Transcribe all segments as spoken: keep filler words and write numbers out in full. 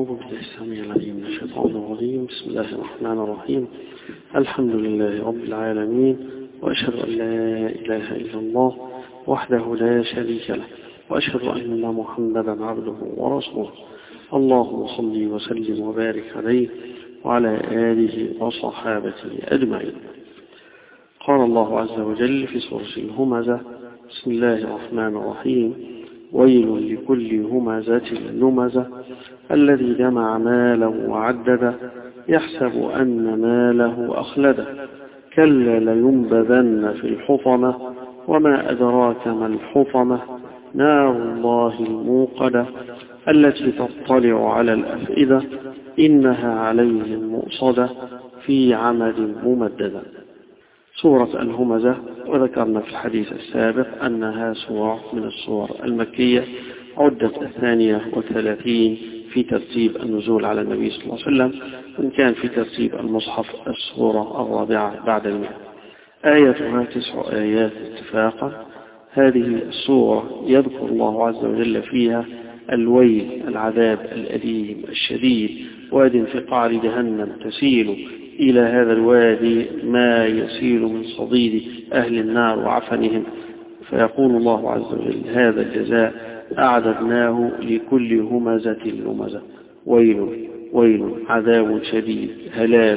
أعوذ بالله السميع العليم من الشيطان الرجيم. بسم الله الرحمن الرحيم. الحمد لله رب العالمين، وأشهد أن لا إله إلا الله وحده لا شريك له، وأشهد أن محمدا عبده ورسوله. اللهم صل وسلم وبارك عليه وعلى آله وصحابته أجمعين. قال الله عز وجل في سورة الهمزة: بسم الله الرحمن الرحيم. ويل لكل همزة لمزة الذي جمع ماله وعدده يحسب أن ماله أخلده كلا لينبذن في الحطمة وما أدراك ما الحطمة نار الله الموقدة التي تطلع على الأفئدة إنها عليهم مؤصدة في عمد ممددة. سورة الهمزة، وذكرنا في الحديث السابق أنها سورة من السور المكية، عدت الثانية وثلاثين في ترتيب النزول على النبي صلى الله عليه وسلم، وإن كان في ترتيب المصحف السورة الرابعة بعد المئة. آياتها تسع آيات اتفاقا. هذه السورة يذكر الله عز وجل فيها الويل، العذاب الأليم الشديد، واد في قعر جهنم تسيل إلى هذا الوادي ما يسيل من صديد أهل النار وعفنهم، فيقول الله عز وجل: هذا الجزاء أعددناه لكل همزة لمزة. ويل ويل عذاب شديد، هلاك،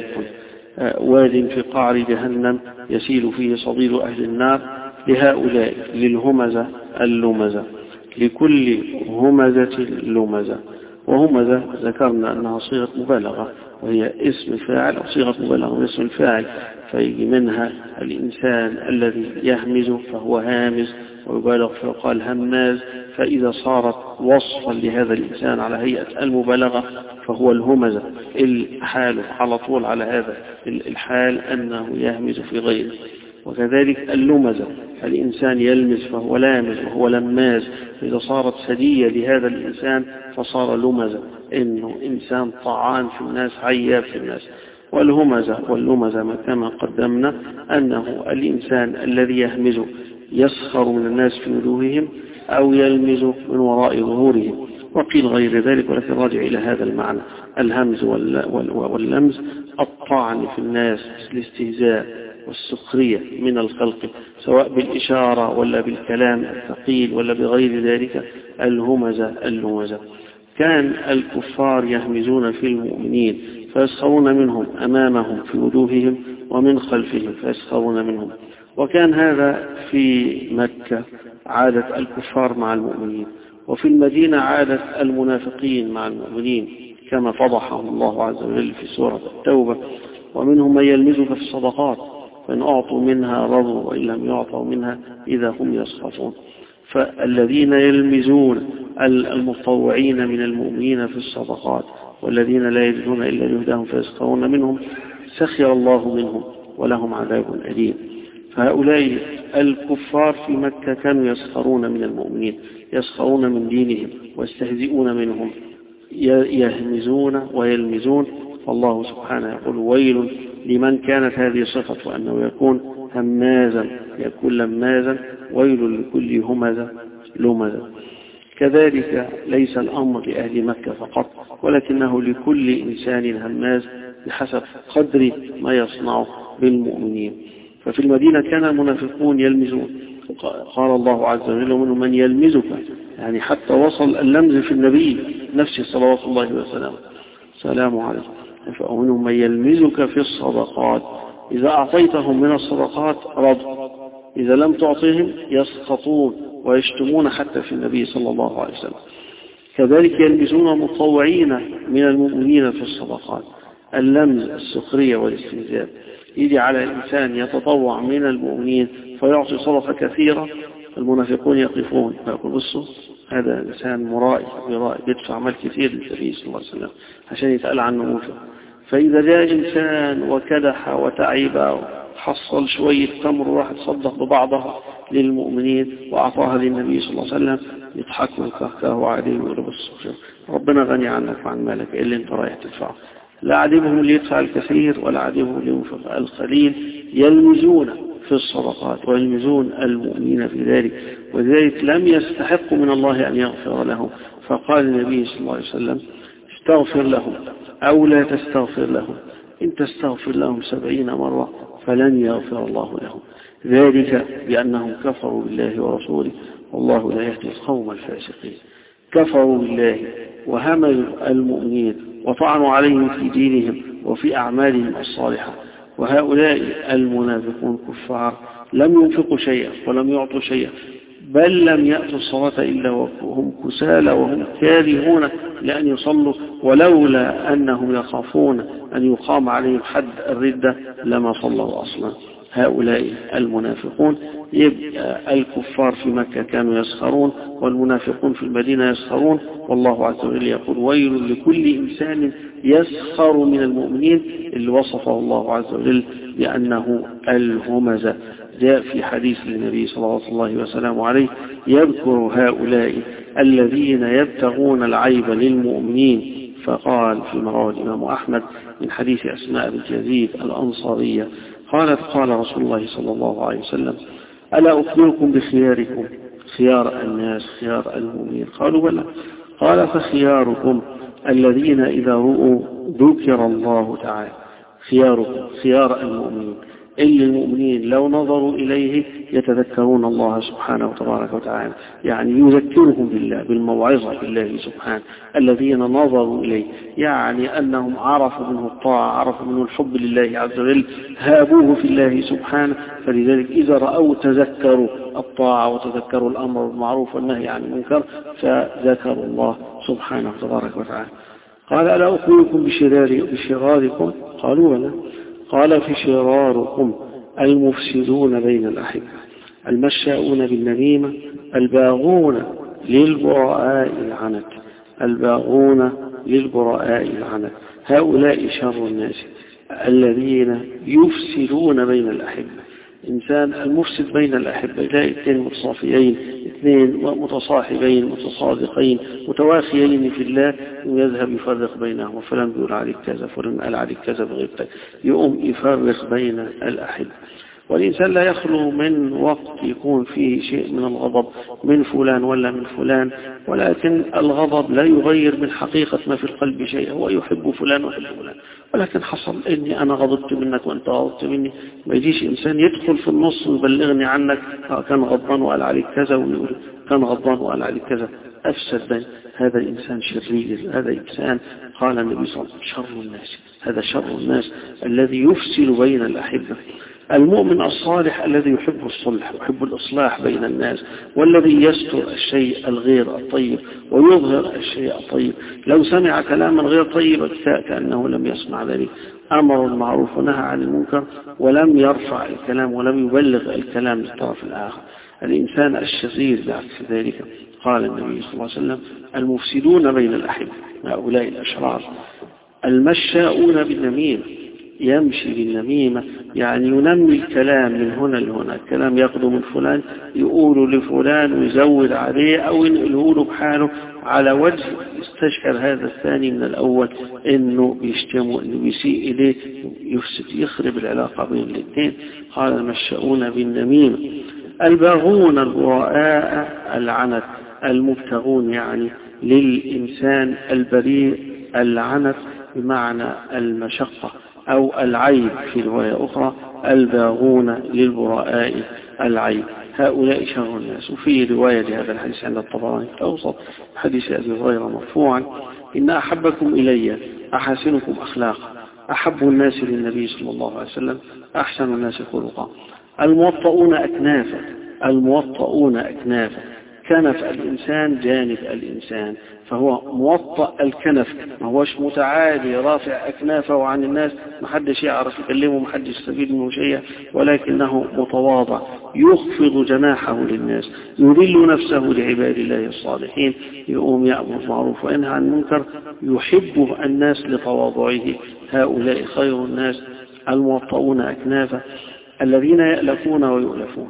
واد في قعر جهنم يسيل فيه صديد أهل النار لهؤلاء، للهمزة اللمزة، لكل همزة لمزة. وهمزة ذكرنا أنها صيغة مبالغة، وهي اسم فاعل أو صيغة مبالغة من اسم الفاعل، فيجي منها الإنسان الذي يهمز فهو هامز، ويبالغ فيقال هماز، فإذا صارت وصفا لهذا الإنسان على هيئة المبالغة فهو الهمزة، الحال على طول على هذا الحال أنه يهمز في غيره. وكذلك اللمزة، الإنسان يلمز فهو لامز وهو لماز، إذا صارت سدية لهذا الإنسان فصار لمزة، إنه إنسان طعان في الناس، عياب في الناس. والهمزة واللمزة كما قدمنا أنه الإنسان الذي يهمز يسخر من الناس في وجوههم أو يلمز من وراء ظهورهم، وقيل غير ذلك، ولكن راجع إلى هذا المعنى. الهمز واللمز الطعن في الناس، الاستهزاء والسخرية من الخلق، سواء بالإشارة ولا بالكلام الثقيل ولا بغير ذلك. الهمزة اللمزة. كان الكفار يهمزون في المؤمنين فيسخرون منهم أمامهم في وجوههم ومن خلفهم فيسخرون منهم. وكان هذا في مكة عادة الكفار مع المؤمنين، وفي المدينة عادة المنافقين مع المؤمنين كما فضحهم الله عز وجل في سورة التوبة: ومنهم من يلمزك في الصدقات فإن أعطوا منها رضوا وإن لم يعطوا منها إذا هم يسخطون. فالذين يلمزون المتطوعين من المؤمنين في الصدقات والذين لا يجدون إلا جهدهم فيسخرون منهم سخر الله منهم ولهم عذاب أليم. فهؤلاء الكفار في مكة كانوا يسخرون من المؤمنين، يسخرون من دينهم ويستهزئون منهم، يهمزون ويلمزون. فالله سبحانه يقول: ويل لمن كانت هذه صفة، وأنه يكون همازا يكون لمازا. ويل لكل همزة لمزة. كذلك ليس الأمر لأهل مكة فقط، ولكنه لكل إنسان هماز بحسب قدر ما يصنع بالمؤمنين. ففي المدينة كان المنافقون يلمزون، قال الله عز وجل: ومنهم من يلمزك، يعني حتى وصل اللمز في النبي نفسه صلوات الله وسلامه سلام عليه. فمنهم من يلمزك في الصدقات، إذا أعطيتهم من الصدقات رضوا، إذا لم تعطيهم يسخطون ويشتمون حتى في النبي صلى الله عليه وسلم. كذلك يلمزون متطوعين من المؤمنين في الصدقات، اللمز السخرية والاستهزاء. يجي على الإنسان يتطوع من المؤمنين فيعطي صدقة كثيرة، المنافقون يقفون فيقول: بصوا هذا إنسان مرائي برائي يدفع مال كثير للنبي صلى الله عليه وسلم عشان يتقال عنه موسى. فإذا جاء إنسان وكدح وتعب وحصل شوية تمر وراح تصدق ببعضها للمؤمنين وأعطاها للنبي صلى الله عليه وسلم، يضحكوا كهكاه عليه ويقول: بصوا ربنا غني عنك وعن مالك، إيه اللي انت رايح تدفعه؟ لا عجبهم اللي يدفع الكثير ولا عجبهم اللي ينفق القليل. يلمزون في الصدقات ويلمزون المؤمنين في ذلك، وذلك لم يستحقوا من الله أن يغفر لهم. فقال النبي صلى الله عليه وسلم: استغفر لهم أو لا تستغفر لهم، إن تستغفر لهم سبعين مرة فلن يغفر الله لهم، ذلك بأنهم كفروا بالله ورسوله والله لا يهدي القوم الفاسقين. كفروا بالله وهملوا المؤمنين وطعنوا عليهم في دينهم وفي أعمالهم الصالحة، وهؤلاء المنافقون كفار لم ينفقوا شيئا ولم يعطوا شيئا، بل لم يأتوا الصلاة إلا وهم كسالى وهم كارهون لأن يصلوا، ولولا أنهم يخافون أن يقام عليهم حد الردة لما صلوا أصلا. هؤلاء المنافقون. يبقى الكفار في مكة كانوا يسخرون والمنافقون في المدينة يسخرون، والله عز وجل يقول ويل لكل إنسان يسخر من المؤمنين، اللي وصفه الله عز وجل بأنه الهمزة. جاء في حديث النبي صلى الله عليه وسلم عليه يذكر هؤلاء الذين يبتغون العيب للمؤمنين، فقال في رواه الإمام أحمد من حديث أسماء بنت يزيد الأنصارية قالت قال رسول الله صلى الله عليه وسلم ألا أخبركم بخياركم، خيار الناس خيار المؤمنين؟ قالوا بلى. قال فخياركم الذين إذا رؤوا ذكر الله تعالى. خياركم خيار المؤمنين إلا المؤمنين لو نظروا إليه يتذكرون الله سبحانه وتبارك وتعالى، يعني يذكرهم بالله بالموعظة بالله سبحانه. الذين نظروا إليه يعني أنهم عرفوا منه الطاعة، عرفوا منه الحب لله عز وجل، هابوه في الله سبحانه، فلذلك إذا رأوا تذكروا الطاعة وتذكروا الأمر بالمعروف والنهي عن المنكر فذكروا الله سبحانه وتبارك وتعالى. قال ألا أخبركم بشراركم؟ قالوا ولا. قال في شراركم المفسدون بين الأحبة، المشاؤون بالنميمة، الباغون للبراء العنت، الباغون للبراء العنت. هؤلاء شر الناس الذين يفسدون بين الأحبة. إنسان المفسد بين الأحبة يلاقي اثنين متصافيين، اثنين متصاحبين متصادقين متواخيين في الله، ويذهب يفرق بينهم، وفلان بيقول عليك كذا فلان قال عليك كذا بغير كذا، يقوم يفرق بين الأحبة. والإنسان لا يخلو من وقت يكون فيه شيء من الغضب من فلان ولا من فلان، ولكن الغضب لا يغير من حقيقة ما في القلب شيء. هو يحب فلان ويحب فلان، ولكن حصل إني أنا غضبت منك وأنت غضبت مني. ما يجيش إنسان يدخل في النص ويبلغني عنك كان غضبان وقال عليك كذا، ويقول كان غضبان وقال عليك كذا، أفسد بين. هذا إنسان شرير، هذا إنسان قال النبي صلى الله عليه وسلم شر الناس، هذا شر الناس الذي يفسد بين الأحبة. المؤمن الصالح الذي يحب الصلح ويحب الإصلاح بين الناس، والذي يستر الشيء الغير الطيب ويظهر الشيء الطيب. لو سمع كلاما غير طيب كأنه لم يسمع ذلك، أمر المعروف ونهى عن المنكر ولم يرفع الكلام ولم يبلغ الكلام للطرف الآخر. الإنسان الشرير بعكس ذلك قال النبي صلى الله عليه وسلم المفسدون بين الأحبة، هؤلاء الأشرار. المشاؤون بالنميمة، يمشي بالنميمة يعني ينمي الكلام من هنا لهنا، الكلام يقدم من فلان يقول لفلان ويزود عليه أو ينقله له بحاله على وجه يستشعر هذا الثاني من الأول إنه بيشتمه إنه بيسيء إليه، يفسد يخرب العلاقة بين الاثنين. قال المشاؤون بالنميمة. الباغون البراء العنت، المبتغون يعني للإنسان البريء العنت بمعنى المشقة أو العيب في رواية أخرى، الباغون للبراء العيب. هؤلاء شر الناس. وفي رواية لهذا الحديث عند الطبراني في الأوسط حديث أبي هريرة مرفوعا إن أحبكم إلي أحسنكم أخلاقا، أحب الناس للنبي صلى الله عليه وسلم أحسن الناس خلقا. الموطؤون أكنافا، الموطؤون أكنافا، كنف الإنسان جانب الإنسان، فهو موطأ الكنف، ما هوش متعالي رافع أكنافه عن الناس، ما حدش يعرف يكلمه، ما حدش يستفيد منه شيء، ولكنه متواضع يخفض جناحه للناس، يذل نفسه لعباد الله الصالحين، يقوم يأمر بالمعروف وينهى عن المنكر، يحبه الناس لتواضعه. هؤلاء خير الناس. الموطؤون أكنافا الذين يألفون ويؤلفون،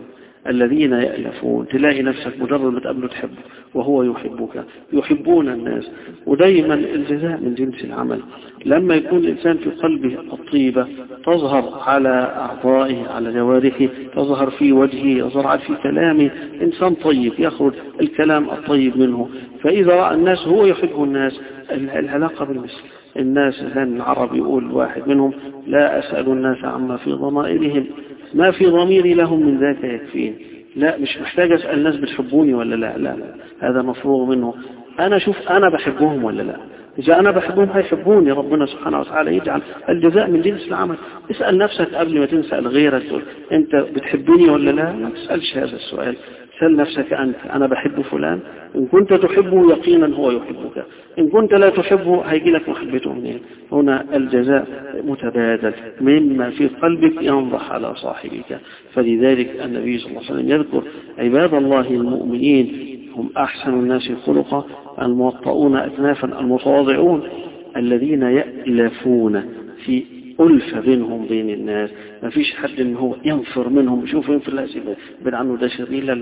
الذين يألفون، تلاقي نفسك مجرد ما تقابله تحبه وهو يحبك، يحبون الناس. ودايما الجزاء من جنس العمل. لما يكون الإنسان في قلبه الطيبة تظهر على أعضائه، على جوارحه، تظهر في وجهه، تظهر في كلامه. إنسان طيب يخرج الكلام الطيب منه، فإذا رأى الناس هو يحب الناس. العلاقة بالمثل. الناس كان العرب يقول واحد منهم: لا أسأل الناس عما في ضمائرهم، ما في ضميري لهم من ذاك يكفين. لا، مش محتاج أسأل الناس بتحبوني ولا لا، لا لا، هذا مفروغ منه. أنا شوف أنا بحبهم ولا لا. إذا أنا بحبهم هيحبوني. ربنا سبحانه وتعالى يجعل الجزاء من جنس العمل. اسأل نفسك قبل ما تسأل غيرك، تقول أنت بتحبني ولا لا. ما تسألش هذا السؤال، سأل نفسك أنت: أنا بحب فلان؟ إن كنت تحبه يقينا هو يحبك، إن كنت لا تحبه هيجي لك محبته منين. هنا الجزاء متبادل، مما في قلبك ينضح على صاحبك. فلذلك النبي صلى الله عليه وسلم يذكر عباد الله المؤمنين هم أحسن الناس خلقا، الموطؤون أكنافا، المتواضعون، الذين يألفون، في ألفة بينهم بين الناس. ما فيش حد إن هو ينفر منهم، يشوف ينفر لا سيبه بين عنه ده شرير، لا لا.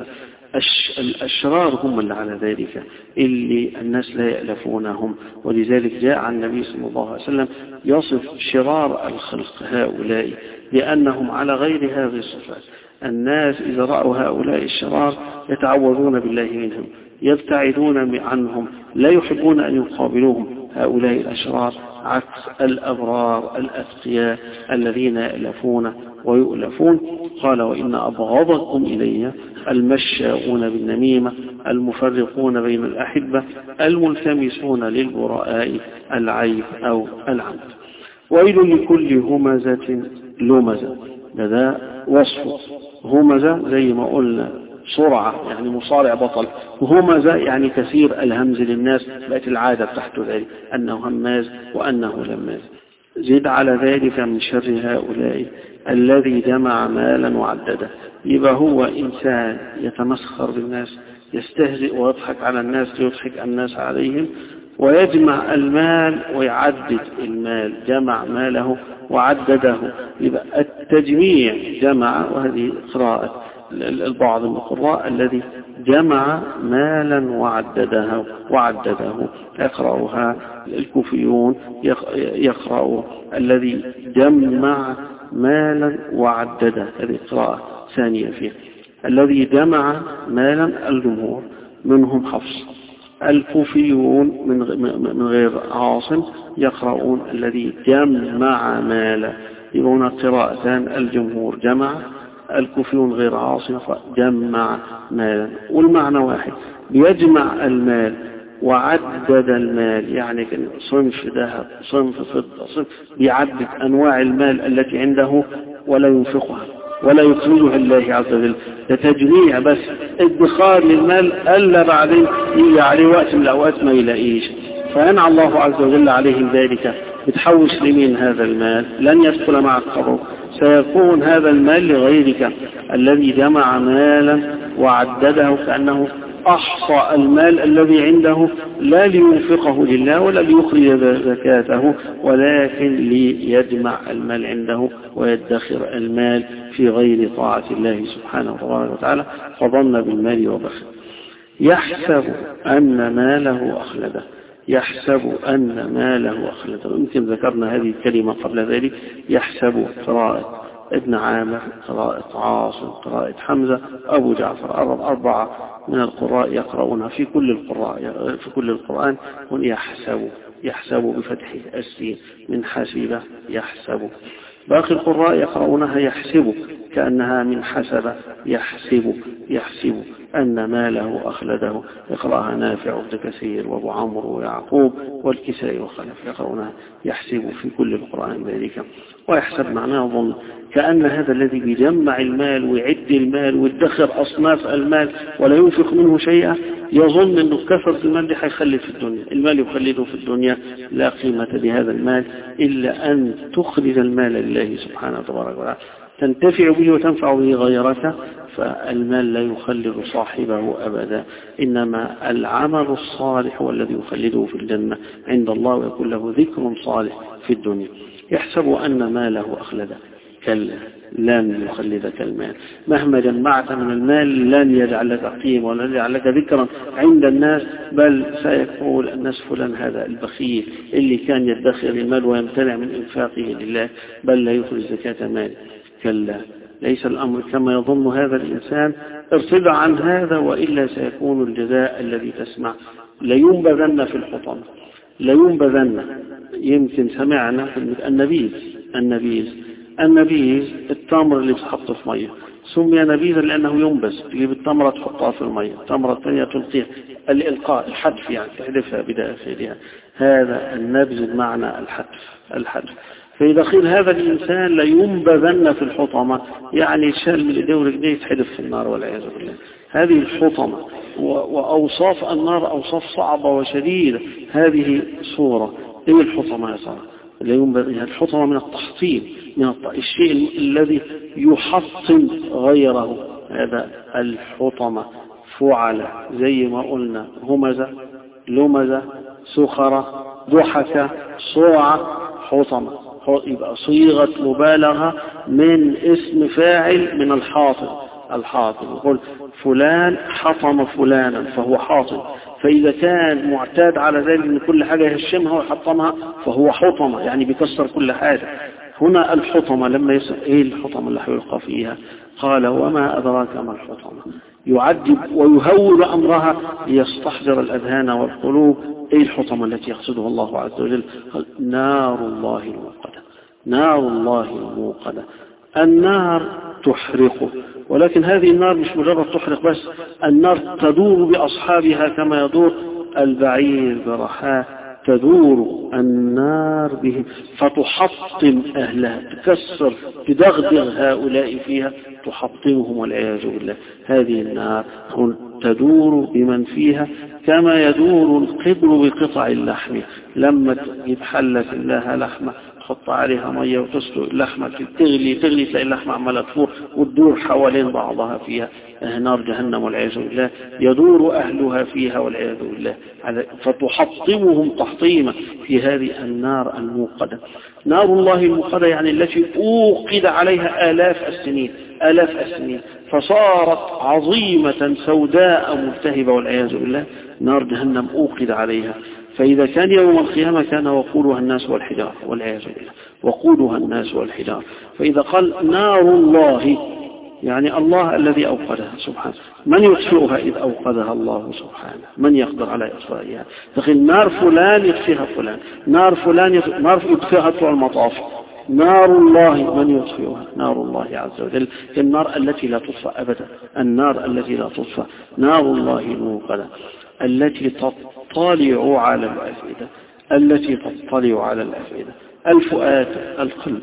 الأشرار هم اللي على ذلك، اللي الناس لا يألفونهم. ولذلك جاء عن النبي صلى الله عليه وسلم يصف شرار الخلق هؤلاء بأنهم على غير هذه الصفات. الناس إذا رأوا هؤلاء الشرار يتعوذون بالله منهم، يبتعدون عنهم، لا يحبون أن يقابلوهم. هؤلاء الأشرار عكس الأبرار الأتقياء الذين يألفون ويؤلفون. قال: وإن أبغضكم إلي المشاؤون بالنميمة، المفرقون بين الأحبة، الملتمسون للبراء العيب أو العمد. ويل لكل همزة لمزة. هذا وصف همزة زي ما قلنا سرعة، يعني مصارع بطل. همزة يعني كثير الهمز للناس، بقت العادة بتاعته ذلك أنه هماز وأنه لماز. زد على ذلك من شر هؤلاء الذي جمع مالا وعدده. يبقى هو إنسان يتمسخر بالناس، يستهزئ ويضحك على الناس ليضحك الناس عليهم، ويجمع المال ويعدد المال. جمع ماله وعدده. يبقى التجميع جمع، وهذه قراءة البعض من القراء: الذي جمع مالا وعدده وعدده. يقرأها الكوفيون، يقرأ الذي جمع مالا وعدده. هذه قراءة ثانية فيه. الذي جمع مالا الجمهور منهم حفص. الكوفيون من غير عاصم يقرؤون الذي جمع مالا. يقولون قراءتان: الجمهور جمع، الكوفيون غير عاصم جمع مالا، والمعنى واحد. بيجمع المال وعدد المال، يعني صنف ذهب، صنف فضة، صنف، بيعدد أنواع المال التي عنده ولا ينفقها ولا يخرجها لله عز وجل. ده تجميع بس، ادخار للمال، ألا بعدين يجي عليه وقت من الأوقات ما يلاقيش، فينعى الله عز وجل عليه ذلك. بتحوش لمين هذا المال؟ لن يدخل مع القبر، سيكون هذا المال لغيرك. الذي جمع مالا وعدده كأنه أحصى المال الذي عنده، لا لينفقه لله ولا ليخرج زكاته، ولكن ليجمع المال عنده ويدخر المال في غير طاعة الله سبحانه وتعالى، فظن بالمال وبخل. يحسب أن ماله أخلده. يحسب أن ماله أخلده. يمكن ذكرنا هذه الكلمة قبل ذلك. يحسب قراءة ابن عامر، قراءة عاصم، قراءة حمزة، أبو جعفر، أربعة من القراء يقرؤونها في كل القراء في كل القرآن. يحسب، يحسب بفتح السين من حسبة يحسب. باقي القراء يقرؤونها يحسب كأنها من حسب يحسب. يحسب أن ماله أخلده. يقرأها نافع وابن كثير وابو عمرو ويعقوب والكسائي وخلف، يقرؤونها يحسب في كل القرآن ذلك. ويحسب معناه ظن، كأن هذا الذي بيجمع المال ويعد المال ويدخر أصناف المال ولا ينفق منه شيئا، يظن أنه كثرة المال دي هيخلد في الدنيا. المال يخلده في الدنيا، لا قيمة لهذا المال إلا أن تخرج المال لله سبحانه وتعالى، تنتفع به وتنفع به غيرك. فالمال لا يخلد صاحبه أبدا، إنما العمل الصالح هو الذي يخلده في الجنة عند الله، ويكون له ذكر صالح في الدنيا. يحسب أن ماله أخلده، كلا لن يخلدك المال، مهما جمعت من المال لن يجعل لك قيمة ولن يجعل لك ذكرا عند الناس، بل سيقول الناس فلان هذا البخيل اللي كان يدخر المال ويمتنع من إنفاقه لله، بل لا يخرج زكاة مال. كلا ليس الأمر كما يظن هذا الإنسان، ارتدع عن هذا وإلا سيكون الجزاء الذي تسمع. لينبذن في الحطمة، لينبذن. يمكن سمعنا في النبيذ، النبيذ النبيذ التمر اللي بتحط في مية سمي نبيذا لأنه ينبذ، تجيب التمرة تحطها في المية، التمرة الثانية تلقيها، الإلقاء الحدف يعني تحدفها بداخلها، هذا النبذ بمعنى الحدف الحدف. فإذا قيل هذا الإنسان لينبذن في الحطمة، يعني شال من إيديه ورجليه يتحدف في النار والعياذ بالله. هذه الحطمة، وأوصاف النار أوصاف صعبة وشديدة. هذه صورة إيه الحطمة يا صاحبي؟ الحطمة من التحطيم، من الشيء الذي يحطم غيره، هذا الحطمة. فعل زي ما قلنا همزة لمزة سخرة ضحكة صوعة حطمة، يبقى صيغة مبالغة من اسم فاعل من الحاطم. الحاطم يقول فلان حطم فلانا فهو حاطم، فإذا كان معتاد على ذلك من كل حاجة يهشمها ويحطمها فهو حطمة، يعني بيكسر كل حاجة. هنا الحطمة لما يسأل ايه الحطمة اللي هيلقى فيها، قال وما أدراك ما الحطمة، يعذب ويهول أمرها ليستحضر الأذهان والقلوب. ايه الحطمة التي يقصدها الله عز وجل؟ قال نار الله الموقدة، نار الله الموقدة. النار تحرقه، ولكن هذه النار مش مجرد تحرق بس، النار تدور بأصحابها كما يدور البعير برحاه، تدور النار بهم فتحطم أهلها، تكسر تدغدغ هؤلاء فيها، تحطمهم والعياذ بالله. هذه النار تدور بمن فيها كما يدور القبر بقطع اللحم، لما تجيب حلة لها لحمة تحط عليها مية وتسلق اللحمة تغلي تغلي تلاقي اللحمة عمالة تفور وتدور حوالين بعضها فيها. نار جهنم والعياذ بالله يدور أهلها فيها والعياذ بالله، فتحطمهم تحطيما في هذه النار الموقدة. نار الله الموقدة يعني التي أوقد عليها آلاف السنين، آلاف السنين فصارت عظيمة سوداء ملتهبة والعياذ بالله. نار جهنم أوقد عليها، فإذا كان يوم القيامة كان وقودها الناس والحجار والعياذ بالله، وقودها الناس والحجار. فإذا قال نار الله يعني الله الذي أوقدها سبحانه، من يطفئها إذ أوقدها الله سبحانه؟ من يقدر على إطفائها؟ تقول نار فلان يطفئها فلان، نار فلان يطفئها، نار يطفئها بتوع المطاف. نار الله من يطفئها؟ نار الله عز وجل، النار التي لا تطفأ أبدا، النار التي لا تطفأ، نار الله الموقدة التي تطلع على الأفئدة، التي تطلع على الأفئدة، الفؤاد القلب.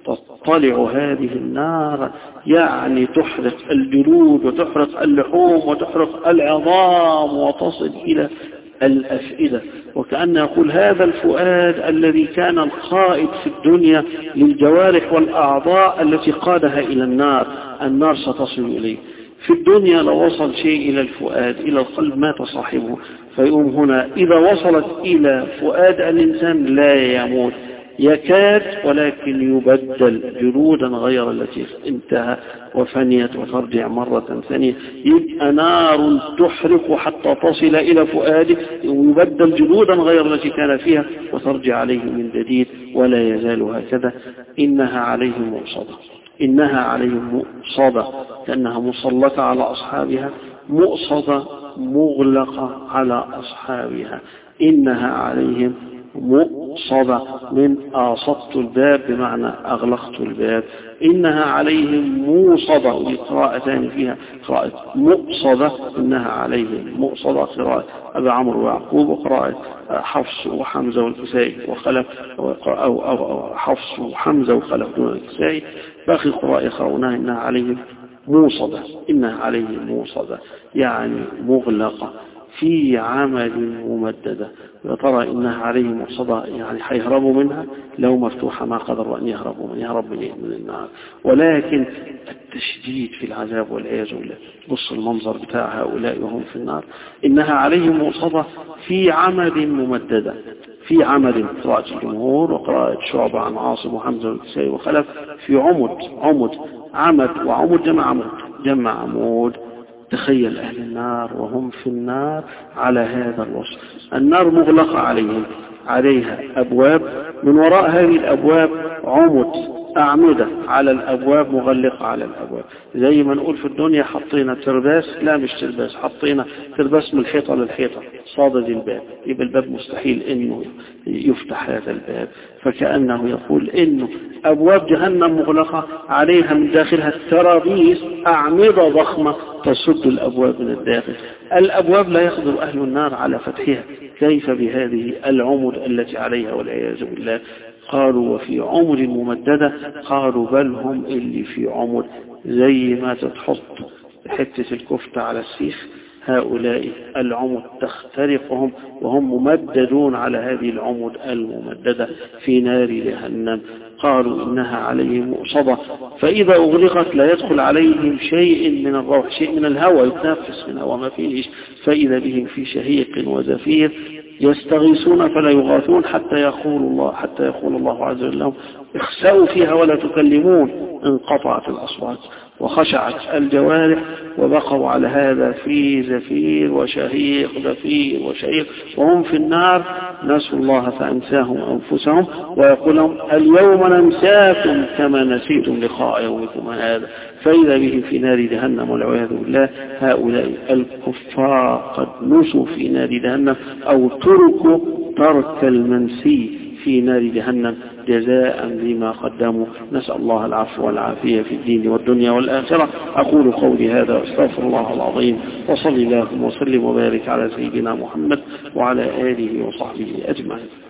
تطلع هذه النار يعني تحرق الجلود وتحرق اللحوم وتحرق العظام وتصل إلى الأفئدة. وكأن يقول هذا الفؤاد الذي كان القائد في الدنيا للجوارح والأعضاء التي قادها إلى النار، النار ستصل إليه. في الدنيا لو وصل شيء إلى الفؤاد إلى القلب مات صاحبه، فيقوم هنا إذا وصلت إلى فؤاد الإنسان لا يموت، يكاد ولكن يبدل جلودا غير التي انتهى وفنيت وترجع مرة ثانية. يبقى نار تحرق حتى تصل إلى فؤاده ويبدل جلودا غير التي كان فيها وترجع عليه من جديد ولا يزال هكذا. إنها عليهم مؤصدة، إنها عليهم مؤصدة كأنها مسلطة على أصحابها، مؤصدة مغلقة على أصحابها. إنها عليهم مؤصدة من أصدت الباب بمعنى أغلقت الباب. إنها عليهم موصدة، وقراءتان فيها قراءة مؤصدة، إنها عليهم مؤصدة قراءة أبي عمرو ويعقوب، وقراءة حفص وحمزة والكسائي وخلف، أو, أو, أو حفص وحمزة وخلف دون الكسائي. باقي القراء يقرؤونها إنها عليهم موصدة، إنها عليهم موصدة يعني مغلقة في عمل ممددة. يا ترى إنها عليهم مؤصدة يعني حيهربوا منها؟ لو مفتوحة ما قدروا أن يهربوا من يهرب من النار، ولكن التشديد في العذاب والعياذ بالله. بص المنظر بتاع هؤلاء وهم في النار. إنها عليهم مؤصدة في عمل ممددة، في عمد قراءة الجمهور وقراءة شعبة عن عاصم وحمزة والكسائي وخلف في عمد عمد عمد وعمد جمع عمود جمع عمود. تخيل أهل النار وهم في النار على هذا الوصف. النار مغلقة عليهم، عليها أبواب، من وراء هذه الأبواب عمد أعمدة على الأبواب مغلقة على الأبواب. زي ما نقول في الدنيا حطينا ترباس، لا مش ترباس، حطينا ترباس من الحيطة للحيطة صادد الباب، يبقى الباب مستحيل إنه يفتح هذا الباب. فكأنه يقول إنه أبواب جهنم مغلقة عليها من داخلها الترابيس أعمدة ضخمة تسد الأبواب من الداخل. الأبواب لا يقدر أهل النار على فتحها، كيف بهذه العمد التي عليها والعياذ بالله. قالوا وفي عمر ممددة، قالوا بل هم اللي في عمر زي ما تتحط حتة الكفتة على السيخ، هؤلاء العمد تخترقهم وهم ممددون على هذه العمد الممددة في نار جهنم. قالوا إنها عليهم مؤصدة، فإذا أغلقت لا يدخل عليهم شيء من الروح، شيء من الهواء يتنفس منها وما فيش، فإذا بهم في شهيق وزفير يستغيثون فلا يغاثون حتى يقول الله حتى يقول الله عز وجل لهم اخسأوا فيها ولا تكلمون. انقطعت الأصوات وخشعت الجوارح وبقوا على هذا في زفير وشهيق زفير وشهيق وهم في النار. نسوا الله فأنساهم أنفسهم ويقول لهم اليوم ننساكم كما نسيتم لقاء يومكم هذا. فإذا بهم في نار جهنم والعياذ بالله. هؤلاء الكفار قد نسوا في نار جهنم أو تركوا ترك المنسي في نار جهنم جزاء بما قدموا. نسأل الله العفو والعافية في الدين والدنيا والآخرة. أقول قولي هذا واستغفر الله العظيم، وصلي اللهم وسلم وبارك على سيدنا محمد وعلى آله وصحبه أجمعين.